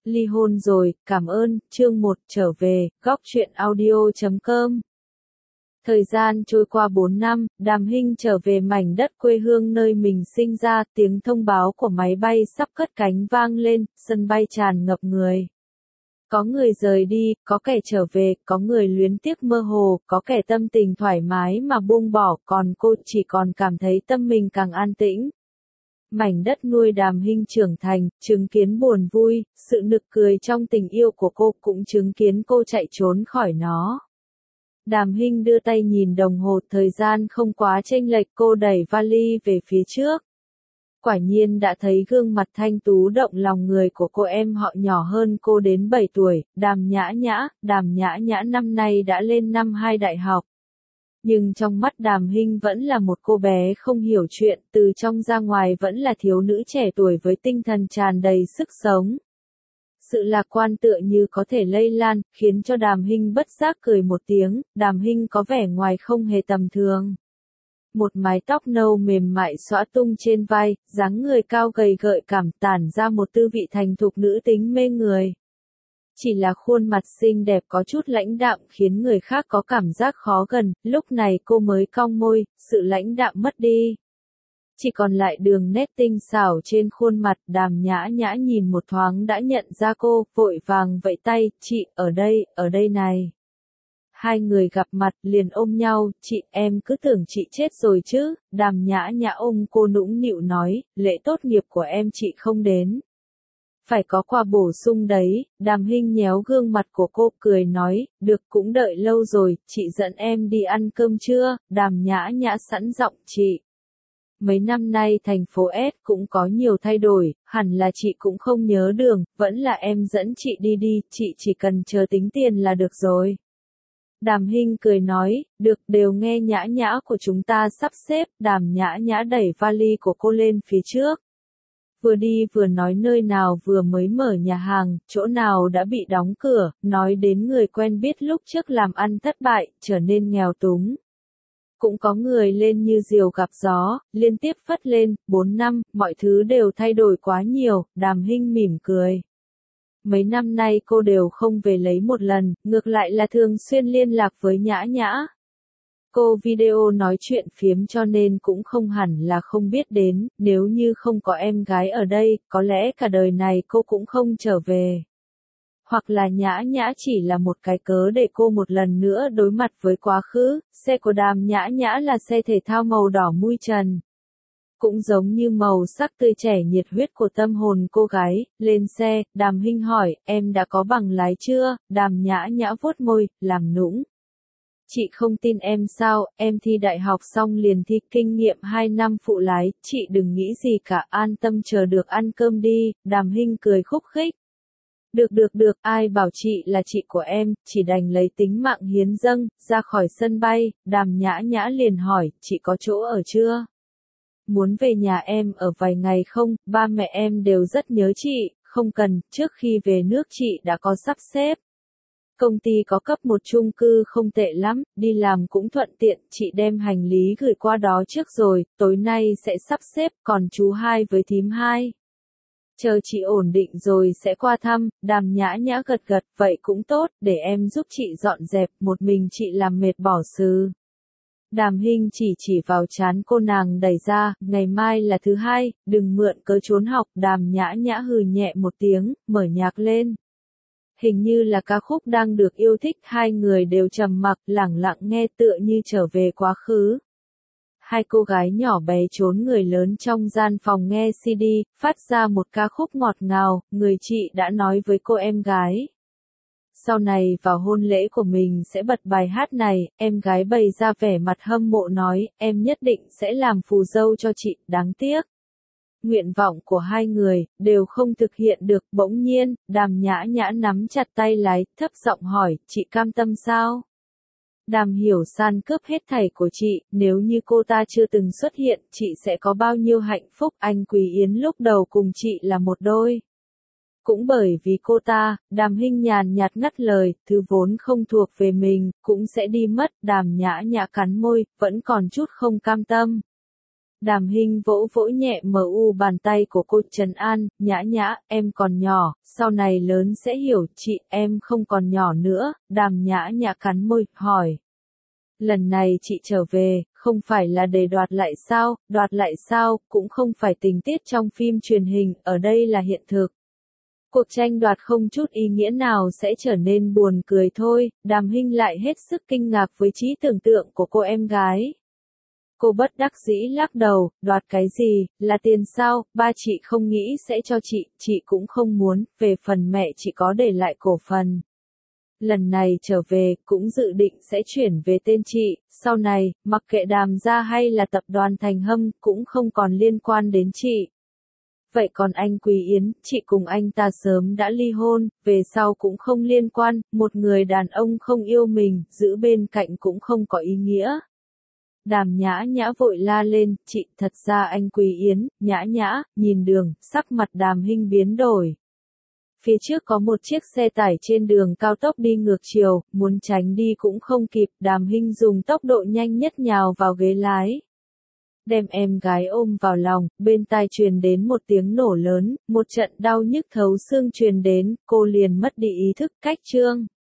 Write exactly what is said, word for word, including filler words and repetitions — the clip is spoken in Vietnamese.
Ly hôn rồi, cảm ơn, chương một trở về, góc truyện audio chấm com. Thời gian trôi qua bốn năm, Đàm Hinh trở về mảnh đất quê hương nơi mình sinh ra, tiếng thông báo của máy bay sắp cất cánh vang lên, sân bay tràn ngập người. Có người rời đi, có kẻ trở về, có người luyến tiếc mơ hồ, có kẻ tâm tình thoải mái mà buông bỏ, còn cô chỉ còn cảm thấy tâm mình càng an tĩnh. Mảnh đất nuôi Đàm Hinh trưởng thành, chứng kiến buồn vui, sự nực cười trong tình yêu của cô cũng chứng kiến cô chạy trốn khỏi nó. Đàm Hinh đưa tay nhìn đồng hồ, thời gian không quá chênh lệch, cô đẩy vali về phía trước. Quả nhiên đã thấy gương mặt thanh tú động lòng người của cô em họ nhỏ hơn cô đến bảy tuổi, Đàm Nhã Nhã. Đàm Nhã Nhã năm nay đã lên năm hai đại học. Nhưng trong mắt Đàm Hinh vẫn là một cô bé không hiểu chuyện, từ trong ra ngoài vẫn là thiếu nữ trẻ tuổi với tinh thần tràn đầy sức sống. Sự lạc quan tựa như có thể lây lan, khiến cho Đàm Hinh bất giác cười một tiếng. Đàm Hinh có vẻ ngoài không hề tầm thường. Một mái tóc nâu mềm mại xõa tung trên vai, dáng người cao gầy gợi cảm, tản ra một tư vị thành thục nữ tính mê người. Chỉ là khuôn mặt xinh đẹp có chút lãnh đạm khiến người khác có cảm giác khó gần, lúc này cô mới cong môi, sự lãnh đạm mất đi. Chỉ còn lại đường nét tinh xảo trên khuôn mặt. Đàm Nhã Nhã nhìn một thoáng đã nhận ra cô, vội vàng vẫy tay, chị, ở đây, ở đây này. Hai người gặp mặt liền ôm nhau, chị, em cứ tưởng chị chết rồi chứ. Đàm Nhã Nhã ôm cô nũng nịu nói, lễ tốt nghiệp của em chị không đến. Phải có quà bổ sung đấy. Đàm Hinh nhéo gương mặt của cô cười nói, được, cũng đợi lâu rồi, chị dẫn em đi ăn cơm trưa. Đàm Nhã Nhã sẵn giọng, chị. Mấy năm nay thành phố S cũng có nhiều thay đổi, hẳn là chị cũng không nhớ đường, vẫn là em dẫn chị đi đi, chị chỉ cần chờ tính tiền là được rồi. Đàm Hinh cười nói, được, đều nghe Nhã Nhã của chúng ta sắp xếp. Đàm Nhã Nhã đẩy vali của cô lên phía trước. Vừa đi vừa nói nơi nào vừa mới mở nhà hàng, chỗ nào đã bị đóng cửa, nói đến người quen biết lúc trước làm ăn thất bại, trở nên nghèo túng. Cũng có người lên như diều gặp gió, liên tiếp phất lên, bốn năm, mọi thứ đều thay đổi quá nhiều. Đàm Hinh mỉm cười. Mấy năm nay cô đều không về lấy một lần, ngược lại là thường xuyên liên lạc với Nhã Nhã. Cô video nói chuyện phiếm cho nên cũng không hẳn là không biết đến, nếu như không có em gái ở đây, có lẽ cả đời này cô cũng không trở về. Hoặc là Nhã Nhã chỉ là một cái cớ để cô một lần nữa đối mặt với quá khứ. Xe của Đàm Nhã Nhã là xe thể thao màu đỏ mui trần. Cũng giống như màu sắc tươi trẻ nhiệt huyết của tâm hồn cô gái. Lên xe, Đàm Hinh hỏi, em đã có bằng lái chưa? Đàm Nhã Nhã vuốt môi, làm nũng. Chị không tin em sao, em thi đại học xong liền thi, kinh nghiệm hai năm phụ lái, chị đừng nghĩ gì cả, an tâm chờ được ăn cơm đi. Đàm Hinh cười khúc khích. Được được được, ai bảo chị là chị của em, chỉ đành lấy tính mạng hiến dâng. Ra khỏi sân bay, Đàm Nhã Nhã liền hỏi, chị có chỗ ở chưa? Muốn về nhà em ở vài ngày không? Ba mẹ em đều rất nhớ chị. Không cần, trước khi về nước chị đã có sắp xếp. Công ty có cấp một chung cư không tệ lắm, đi làm cũng thuận tiện, chị đem hành lý gửi qua đó trước rồi, tối nay sẽ sắp xếp, còn chú hai với thím hai. Chờ chị ổn định rồi sẽ qua thăm. Đàm Nhã Nhã gật gật, vậy cũng tốt, để em giúp chị dọn dẹp, một mình chị làm mệt bỏ sừ. Đàm Hinh chỉ chỉ vào trán cô nàng đẩy ra, ngày mai là thứ hai, đừng mượn cớ trốn học. Đàm Nhã Nhã hừ nhẹ một tiếng, mở nhạc lên. Hình như là ca khúc đang được yêu thích, hai người đều trầm mặc, lẳng lặng nghe tựa như trở về quá khứ. Hai cô gái nhỏ bé trốn người lớn trong gian phòng nghe xê đê, phát ra một ca khúc ngọt ngào, người chị đã nói với cô em gái. Sau này vào hôn lễ của mình sẽ bật bài hát này. Em gái bày ra vẻ mặt hâm mộ nói, em nhất định sẽ làm phù dâu cho chị, đáng tiếc. Nguyện vọng của hai người, đều không thực hiện được. Bỗng nhiên, Đàm Nhã Nhã nắm chặt tay lái, thấp giọng hỏi, chị cam tâm sao? Đàm Hiểu San cướp hết thảy của chị, nếu như cô ta chưa từng xuất hiện, chị sẽ có bao nhiêu hạnh phúc. Anh Quý Yến lúc đầu cùng chị là một đôi. Cũng bởi vì cô ta, Đàm Hinh nhàn nhạt ngắt lời, thứ vốn không thuộc về mình, cũng sẽ đi mất. Đàm Nhã Nhã cắn môi, vẫn còn chút không cam tâm. Đàm Hinh vỗ vỗ nhẹ mờ u bàn tay của cô trấn an, Nhã Nhã, em còn nhỏ, sau này lớn sẽ hiểu, chị, em không còn nhỏ nữa, Đàm Nhã Nhã cắn môi, hỏi. Lần này chị trở về, không phải là để đoạt lại sao, đoạt lại sao, cũng không phải tình tiết trong phim truyền hình, ở đây là hiện thực. Cuộc tranh đoạt không chút ý nghĩa nào sẽ trở nên buồn cười thôi, Đàm Hinh lại hết sức kinh ngạc với trí tưởng tượng của cô em gái. Cô bất đắc dĩ lắc đầu, đoạt cái gì, là tiền sao, ba chị không nghĩ sẽ cho chị, chị cũng không muốn, về phần mẹ chị có để lại cổ phần. Lần này trở về, cũng dự định sẽ chuyển về tên chị, sau này, mặc kệ Đàm gia hay là tập đoàn Thành Hâm, cũng không còn liên quan đến chị. Vậy còn anh Quý Yến, chị cùng anh ta sớm đã ly hôn, về sau cũng không liên quan, một người đàn ông không yêu mình, giữ bên cạnh cũng không có ý nghĩa. Đàm Nhã Nhã vội la lên, chị, thật ra anh Quý Yến, Nhã Nhã, nhìn đường, sắc mặt Đàm Hinh biến đổi. Phía trước có một chiếc xe tải trên đường cao tốc đi ngược chiều, muốn tránh đi cũng không kịp, Đàm Hinh dùng tốc độ nhanh nhất nhào vào ghế lái. Đem em gái ôm vào lòng, bên tai truyền đến một tiếng nổ lớn, một trận đau nhức thấu xương truyền đến, cô liền mất đi ý thức, cách chương.